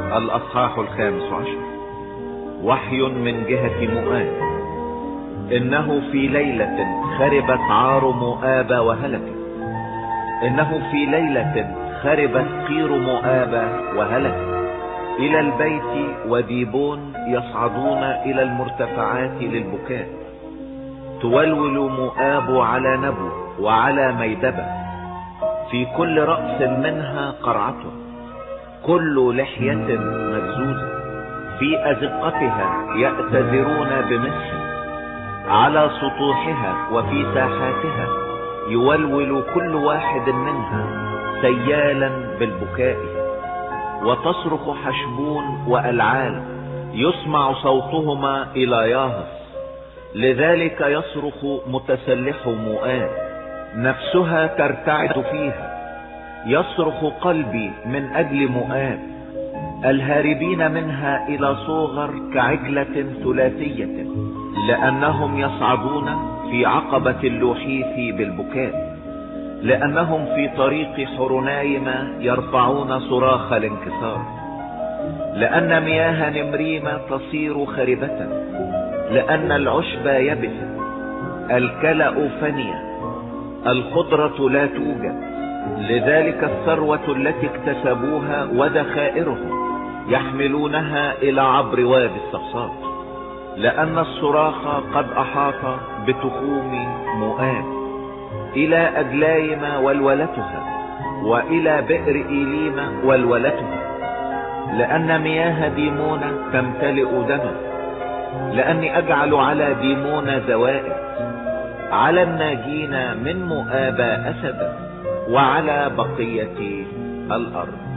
الأصحاح 15. وحي من جهة مؤاب. إنه في ليلة خربت عار مؤاب وهلكت. إنه في ليلة خربت قير مؤاب وهلكت. إلى البيت وديبون يصعدون إلى المرتفعات للبكاء. تولول مؤاب على نبو وعلى ميدبة، في كل رأس منها قرعة، كل لحية مجزوزة، في أزقتها يأتذرون بمسح، على سطوحها وفي ساحاتها يولول كل واحد منها سيالا بالبكاء. وتصرخ حشبون وألعال، يسمع صوتهما إلى ياهص. لذلك يصرخ متسلح مؤاب، نفسها ترتعد فيها. يصرخ قلبي من أجل مؤاب، الهاربين منها إلى صغر كعجلة ثلاثية، لأنهم يصعدون في عقبة اللوحيث بالبكاء. لأنهم في طريق حرنايم يرفعون صراخ الانكسار. لأن مياه نمريم تصير خربة، لأن العشب يبس، الكلأ فنية، الخضرة لا توجد. لذلك الثروة التي اكتسبوها وذخائرهم يحملونها إلى عبر وادي الصفصاف. لأن الصراخ قد أحاط بتخوم مؤاب، إلى أجلايم والولتها، وإلى بئر إيليم والولتها. لأن مياه ديمون تمتلئ دما، لأني أجعل على ديمون زوائد، على الناجين من مؤاب أسدا، وعلى بقية الأرض.